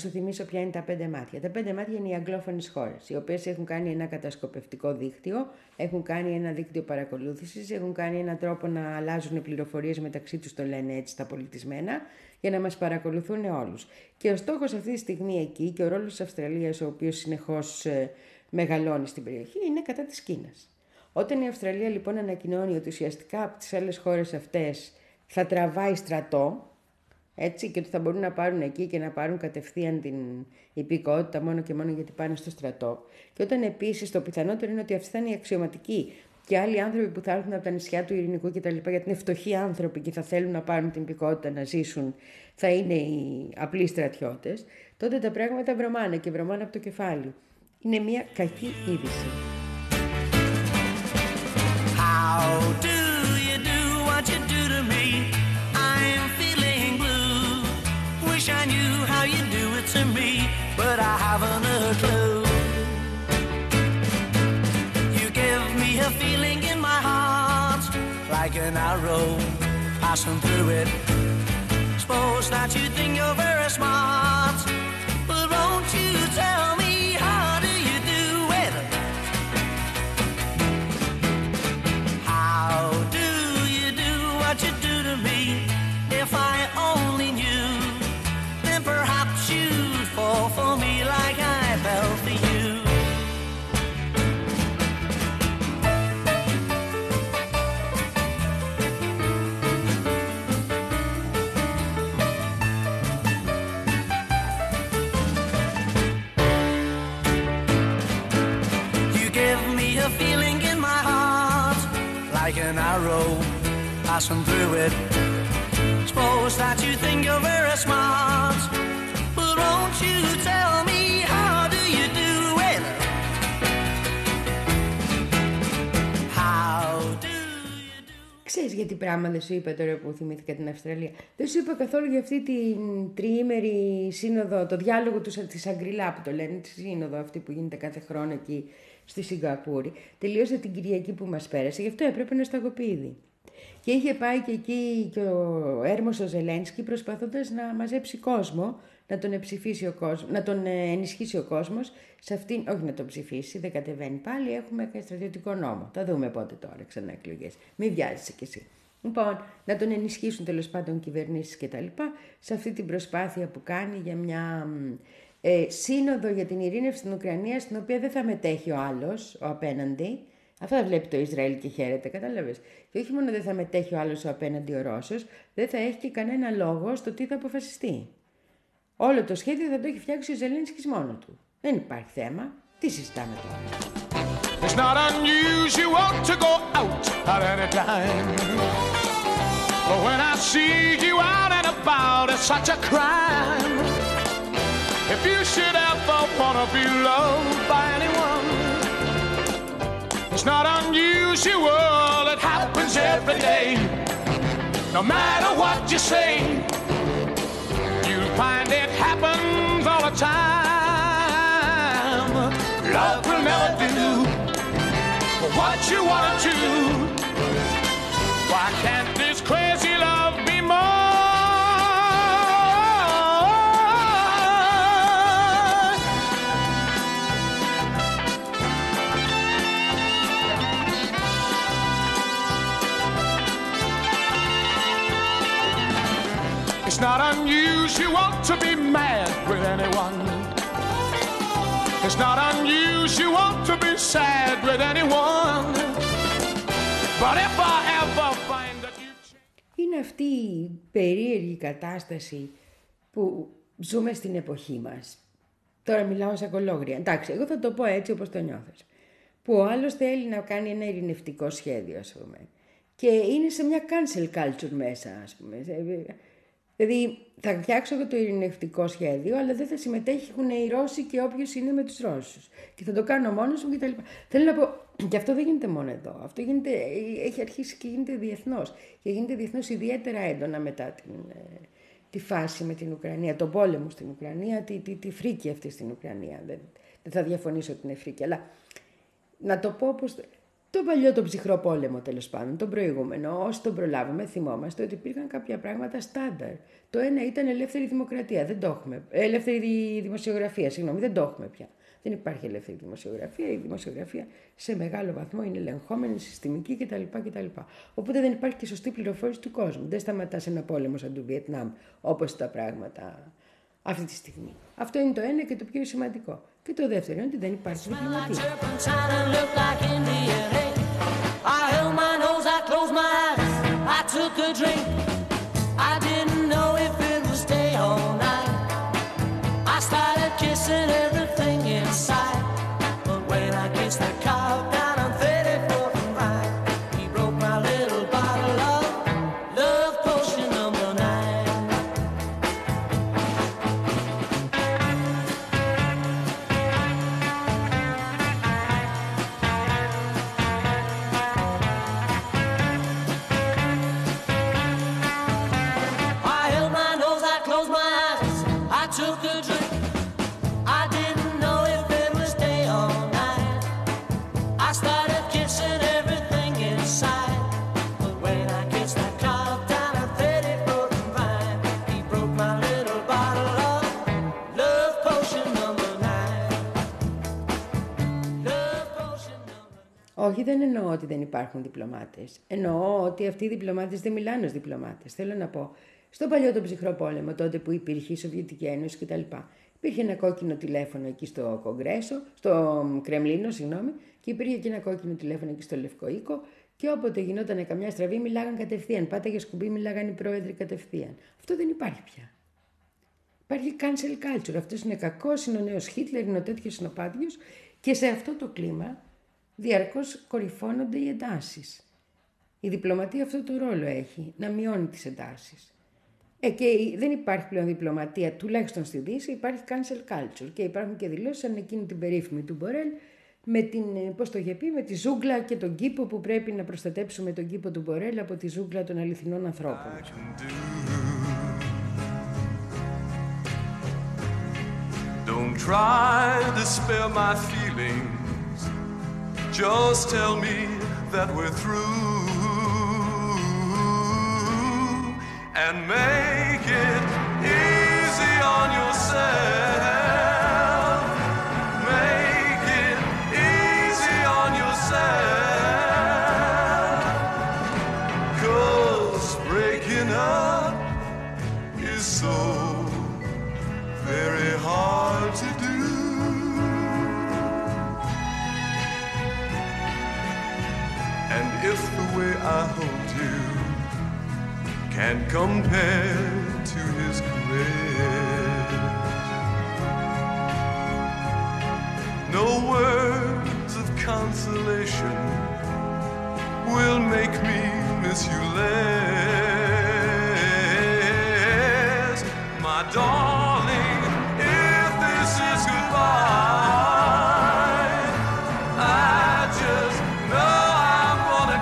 A: σου θυμίσω ποια είναι τα πέντε μάτια. Τα πέντε μάτια είναι οι αγγλόφωνες χώρες, οι οποίες έχουν κάνει ένα κατασκοπευτικό δίκτυο, έχουν κάνει ένα δίκτυο παρακολούθησης, έχουν κάνει έναν τρόπο να αλλάζουν πληροφορίες μεταξύ τους, το λένε έτσι τα πολιτισμένα, για να μας παρακολουθούν όλους. Και ο στόχος αυτή τη στιγμή εκεί και ο ρόλος της Αυστραλίας, ο οποίος συνεχώς ε, μεγαλώνει στην περιοχή, είναι κατά της Κίνας. Όταν η Αυστραλία λοιπόν ανακοινώνει ότι ουσιαστικά από τις άλλες χώρες αυτές θα τραβάει στρατό, έτσι, και ότι θα μπορούν να πάρουν εκεί και να πάρουν κατευθείαν την υπηκότητα μόνο και μόνο γιατί πάνε στο στρατό. Και όταν επίσης το πιθανότερο είναι ότι αυτοί θα είναι οι αξιωματικοί και άλλοι άνθρωποι που θα έρθουν από τα νησιά του Ειρηνικού κτλ. Γιατί είναι φτωχοί άνθρωποι και θα θέλουν να πάρουν την υπηκότητα να ζήσουν, θα είναι οι απλοί στρατιώτες, τότε τα πράγματα βρωμάνε και βρωμάνε από το κεφάλι. Είναι μια κακή είδηση.
F: How do you do what you do to me? I'm feeling blue. Wish I knew how you do it to me, but I haven't a clue. You give me a feeling in my heart, like an arrow passing through it. Suppose that you think you're very smart, but won't you tell me how do you do it? How do you do what you do to me? If I only knew, then perhaps you'd fall for me like I fell for you. You give me a feeling in my heart, like an arrow passing through it. Suppose that you think you're very smart, but won't you tell me how do you do it? How do you do?
A: Ξέρεις γιατί πράγμα δεν σου είπα τώρα που θυμήθηκα την Αυστραλία? Δεν σου είπα καθόλου για αυτή την τριήμερη σύνοδο, το διάλογο του, της Αγκριλά που το λένε, τη σύνοδο αυτή που γίνεται κάθε χρόνο εκεί στη Σιγκαπούρη. Τελείωσε την Κυριακή που μας πέρασε, γι' αυτό έπρεπε να σταγοποιηθεί. Και είχε πάει και εκεί και ο Έρμος ο Ζελένσκι προσπαθώντας να μαζέψει κόσμο, να τον ψηφίσει ο κόσμος, να τον ενισχύσει ο κόσμος σε αυτήν, όχι να τον ψηφίσει, δεν κατεβαίνει πάλι, έχουμε και στρατιωτικό νόμο. Θα δούμε πότε τώρα ξανά εκλογές. Μην βιάζεσαι κι εσύ. Λοιπόν, να τον ενισχύσουν τέλος πάντων κυβερνήσεις και τα λοιπά, σε αυτή την προσπάθεια που κάνει για μια ε, σύνοδο για την ειρήνευση στην Ουκρανία, στην οποία δεν θα μετέχει ο άλλος, ο απέναντι. Αυτά βλέπει το Ισραήλ και χαίρεται, κατάλαβες. Και όχι μόνο δεν θα μετέχει ο άλλος ο απέναντι ο Ρώσος, δεν θα έχει και κανένα λόγο στο τι θα αποφασιστεί. Όλο το σχέδιο θα το έχει φτιάξει ο Ζελένσκις μόνο του. Δεν υπάρχει θέμα. Τι συζητάμε τώρα?
B: It's not unusual to go out at any time, but when I see you out and about, it's such a crime. If you should ever wanna be loved by anyone, it's not unusual, it happens every day. No matter what you say, you'll find it happens all the time. Love will never do what you want to. Why can't this crazy love be more? It's not unusual to be mad with anyone. It's not unusual to be sad with anyone. But if I ever find that you...
A: Είναι αυτή η περίεργη κατάσταση που ζούμε στην εποχή μας. Τώρα μιλάω σαν κολόγρια. Εντάξει, εγώ θα το πω έτσι όπως το νιώθεις. Που ο άλλος θέλει να κάνει ένα ειρηνευτικό σχέδιο, ας πούμε. Και είναι σε μια cancel culture μέσα, ας πούμε. Δηλαδή, θα φτιάξω εγώ το ειρηνευτικό σχέδιο, αλλά δεν θα συμμετέχουν οι Ρώσοι και όποιος είναι με τους Ρώσους. Και θα το κάνω μόνος μου κτλ. Θέλω να πω, και αυτό δεν γίνεται μόνο εδώ. Αυτό γίνεται, έχει αρχίσει και γίνεται διεθνώς. Και γίνεται διεθνώς ιδιαίτερα έντονα μετά την, τη φάση με την Ουκρανία, τον πόλεμο στην Ουκρανία, τη, τη, τη φρίκη αυτή στην Ουκρανία. Δεν, δεν θα διαφωνήσω ότι είναι φρίκη, αλλά να το πω όπως... Το παλιό, τον ψυχρό πόλεμο τέλος πάντων, τον προηγούμενο, όσοι τον προλάβαμε, θυμόμαστε ότι υπήρχαν κάποια πράγματα στάνταρ. Το ένα ήταν ελεύθερη δημοκρατία, δεν το έχουμε. Ελεύθερη δημοσιογραφία, συγγνώμη, δεν το έχουμε πια. Δεν υπάρχει ελεύθερη δημοσιογραφία. Η δημοσιογραφία σε μεγάλο βαθμό είναι ελεγχόμενη, συστημική κτλ. κτλ. Οπότε δεν υπάρχει και σωστή πληροφόρηση του κόσμου. Δεν σταματά ένα πόλεμο σαν του Βιετνάμ, όπως τα πράγματα αυτή τη στιγμή. Αυτό είναι το ένα και το πιο σημαντικό. Και το δεύτερο είναι ότι δεν υπάρχει διπλωματία. Όχι, δεν εννοώ ότι δεν υπάρχουν διπλωμάτες. Εννοώ ότι αυτοί οι διπλωμάτες δεν μιλάνε ως διπλωμάτες. Θέλω να πω, στο παλιό τον ψυχρό πόλεμο, τότε που υπήρχε η Σοβιετική Ένωση κτλ., υπήρχε ένα κόκκινο τηλέφωνο εκεί στο Κογκρέσο, στο Κρεμλίνο, συγγνώμη, και υπήρχε και ένα κόκκινο τηλέφωνο εκεί στο Λευκό Οίκο. Και όποτε γινόταν καμιά στραβή, μιλάγαν κατευθείαν. Πάταγε σκουμπί, μιλάγαν οι πρόεδροι κατευθείαν. Αυτό δεν υπάρχει πια. Υπάρχει cancel culture. Αυτό είναι κακός, είναι ο νέος Χίτλερ, είναι ο τέτοιος, είναι ο πάδιος. Και σε αυτό το κλίμα διαρκώς κορυφώνονται οι εντάσεις. Η διπλωματία αυτό το ρόλο έχει, να μειώνει τις εντάσεις. Ε, και δεν υπάρχει πλέον διπλωματία, τουλάχιστον στη Δύση, υπάρχει cancel culture. Και υπάρχουν και δηλώσεις σαν εκείνη την περίφημη του Μπορέλ, με την, πώς το είχε πει, με τη ζούγκλα και τον κήπο που πρέπει να προστατέψουμε τον κήπο του Μπορέλ από τη ζούγκλα των αληθινών ανθρώπων.
G: Don't try to spare my feelings. Just tell me that we're through and make it easy on yourself. Make it easy on yourself. 'Cause breaking up is so very hard to do. And if the way I hold you can't compare to his caress, no words of consolation will make me miss you less. My darling, if this is goodbye, I just know I'm gonna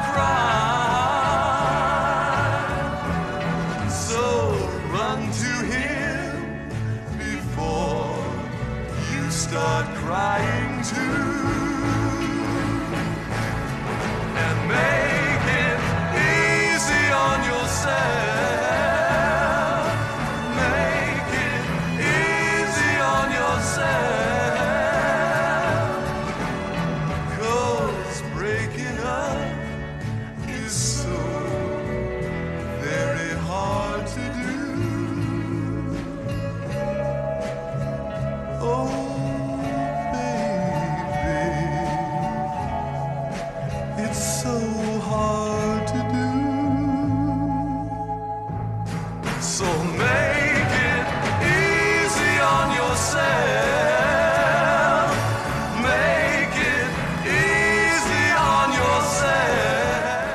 G: cry. So run to him before you start crying too, and make it easy on yourself. Make it easy on yourself. 'Cause breaking up is so very hard to do. Oh, baby, it's so hard to do. So make it easy on yourself. Make it easy on yourself.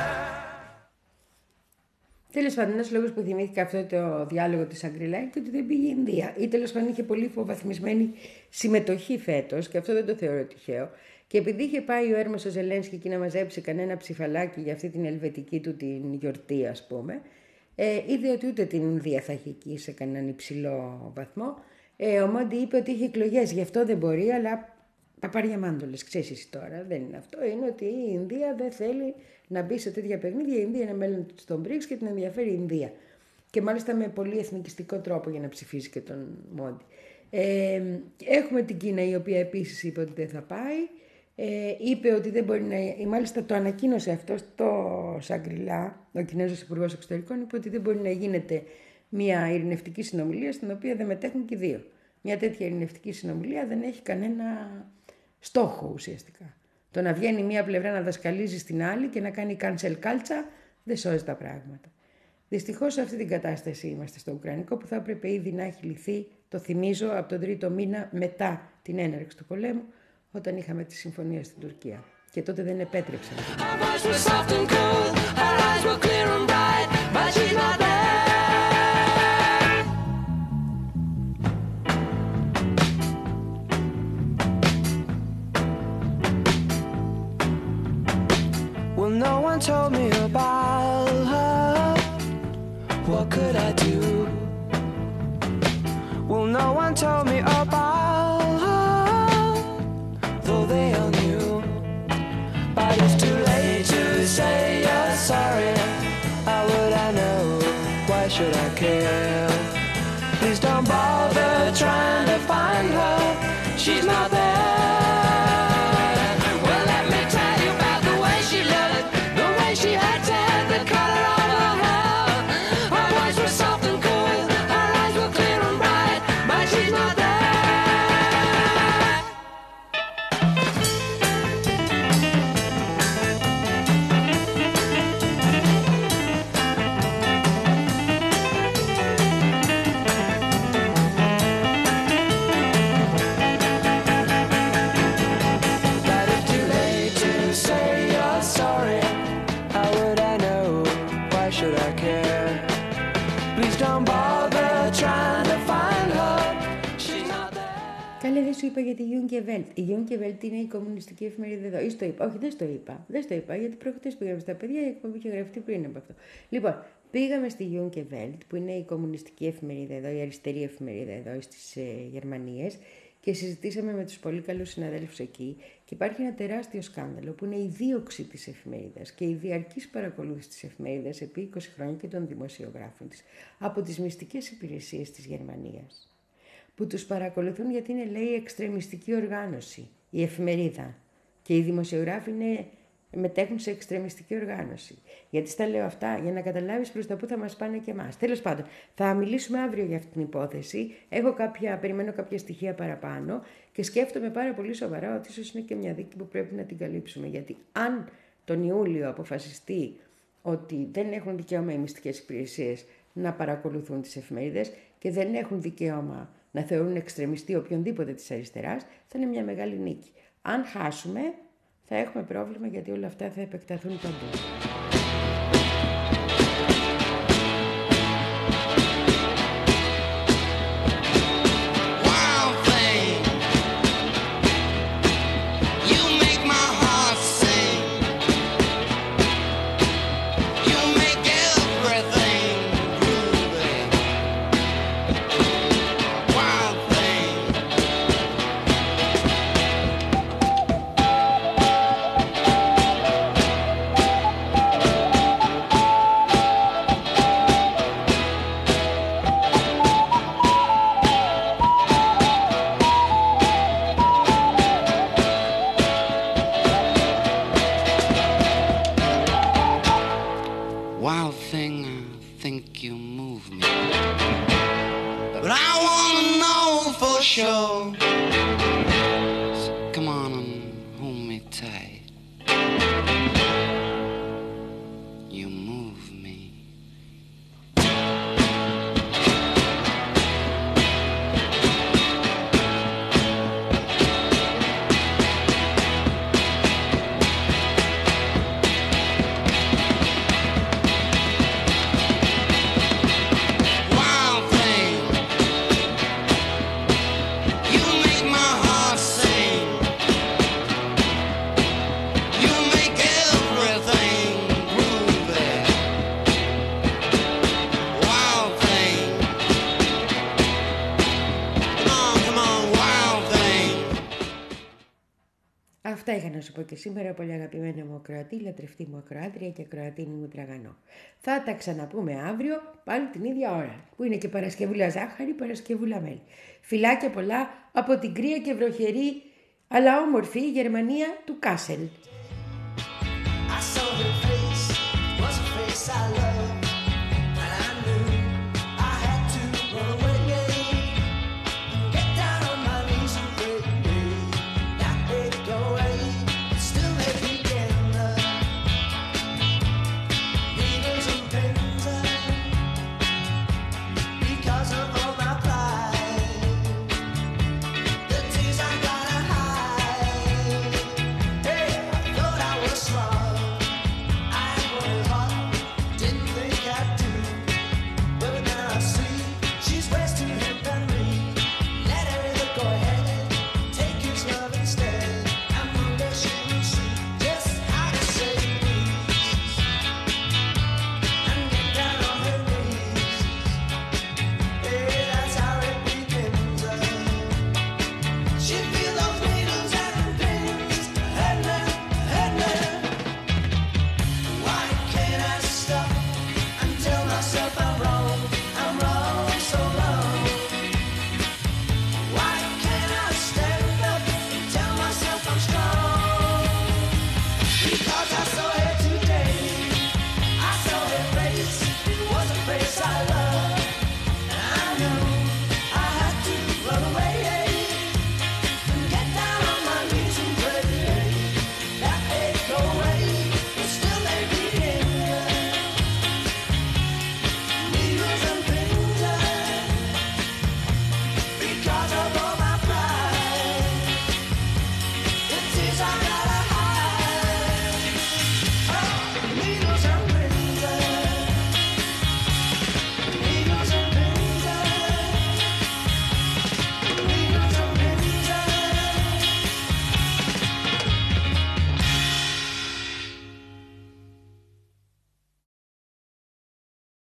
A: Τέλος πάντων, ένας λόγος που θυμήθηκα αυτό το διάλογο της Αγκριλά είναι ότι δεν πήγε η Ινδία. Ή τέλος πάντων είχε πολύ υποβαθμισμένη συμμετοχή φέτος, και αυτό δεν το θεωρώ τυχαίο. Και επειδή είχε πάει ο Έρμος ο Ζελένσκι εκεί να μαζέψει κανένα ψηφαλάκι για αυτή την ελβετική του την γιορτή, ας πούμε, ε, είδε ότι ούτε την Ινδία θα έχει εκεί σε κανέναν υψηλό βαθμό. Ε, ο Μόντι είπε ότι είχε εκλογές, γι' αυτό δεν μπορεί, αλλά παπάρια μάντολες, ξέρεις εσύ τώρα, δεν είναι αυτό. Είναι ότι η Ινδία δεν θέλει να μπει σε τέτοια παιχνίδια. Η Ινδία είναι μέλλον στον μπρικς και την ενδιαφέρει η Ινδία. Και μάλιστα με πολύ εθνικιστικό τρόπο για να ψηφίσει και τον Μόντι. Ε, έχουμε την Κίνα, η οποία επίσης είπε ότι δεν θα πάει. Ε, είπε ότι δεν μπορεί να... Μάλιστα το ανακοίνωσε αυτό στο Σαγκριλά, ο Κινέζος Υπουργός Εξωτερικών, είπε ότι δεν μπορεί να γίνεται μια ειρηνευτική συνομιλία στην οποία δεν μετέχουν και οι δύο. Μια τέτοια ειρηνευτική συνομιλία δεν έχει κανένα στόχο ουσιαστικά. Το να βγαίνει μία πλευρά να δασκαλίζει στην άλλη και να κάνει cancel culture δεν σώζει τα πράγματα. Δυστυχώς σε αυτή την κατάσταση είμαστε στο Ουκρανικό που θα έπρεπε ήδη να έχει λυθεί, το θυμίζω, από τον τρίτο μήνα μετά την έναρξη του πολέμου, όταν είχαμε τη συμφωνία στην Τουρκία. Και τότε δεν επέτρεψαν.
D: Well, no one told me about her. What could I do? Well, no one told me about her, though they all knew. But it's too late to say you're sorry. How would I know? Why should I care? Please don't bother trying to find her. She's not there. Well, let me tell you about the way she looked, the way she had tan, the color of her hair. Her voice was soft and cool, her eyes were clear and bright, but she's not there. But it's too late to say you're sorry. How would I know? Why should I care? Please don't bother trying to find her. She's not there.
A: Καλέ, δεν σου είπα για τη Junge Welt. Η Junge Welt είναι η κομμουνιστική εφημερίδα εδώ. Ή στο είπα. Όχι, δεν στο είπα. Δεν στο είπα, γιατί προχτές πήγαμε στα παιδιά, η εκπομπή είχε γραφτεί πριν από αυτό. Λοιπόν, πήγαμε στη Junge Welt, που είναι η κομμουνιστική εφημερίδα εδώ, η αριστερή εφημερίδα εδώ στις ε, Γερμανίες, και συζητήσαμε με τους πολύ καλούς συναδέλφους εκεί. Και υπάρχει ένα τεράστιο σκάνδαλο που είναι η δίωξη της εφημερίδας και η διαρκής παρακολούθηση της εφημερίδας επί είκοσι χρόνια και των δημοσιογράφων της από τις μυστικές υπηρεσίες της Γερμανίας, που τους παρακολουθούν γιατί είναι, λέει, εξτρεμιστική οργάνωση η εφημερίδα και οι δημοσιογράφοι είναι, μετέχουν σε εξτρεμιστική οργάνωση. Γιατί στα λέω αυτά για να καταλάβεις προς τα πού θα μας πάνε και εμάς. Τέλος πάντων, θα μιλήσουμε αύριο για αυτή την υπόθεση. Έχω κάποια, περιμένω κάποια στοιχεία παραπάνω και σκέφτομαι πάρα πολύ σοβαρά ότι ίσως είναι και μια δίκη που πρέπει να την καλύψουμε. Γιατί αν τον Ιούλιο αποφασιστεί ότι δεν έχουν δικαίωμα οι μυστικές υπηρεσίες να παρακολουθούν τις εφημερίδες και δεν έχουν δικαίωμα να θεωρούν εξτρεμιστή οποιονδήποτε της αριστεράς, θα είναι μια μεγάλη νίκη. Αν χάσουμε, θα έχουμε πρόβλημα γιατί όλα αυτά θα επεκταθούν παντού.
B: Wild thing, you make my heart sing. You make everything groovy. Wild thing.
A: Αυτά είχα να σου πω και σήμερα, πολύ αγαπημένη μου ακροατή, λατρευτή μου ακροάτρια και ακροατίνη μου τραγανό. Θα τα ξαναπούμε αύριο, πάλι την ίδια ώρα, που είναι και Παρασκευούλα ζάχαρη, Παρασκευούλα μέλι. Φιλάκια πολλά από την κρύα και βροχερή, αλλά όμορφη Γερμανία του Κάσελ.
F: I saw her face, was a face I loved.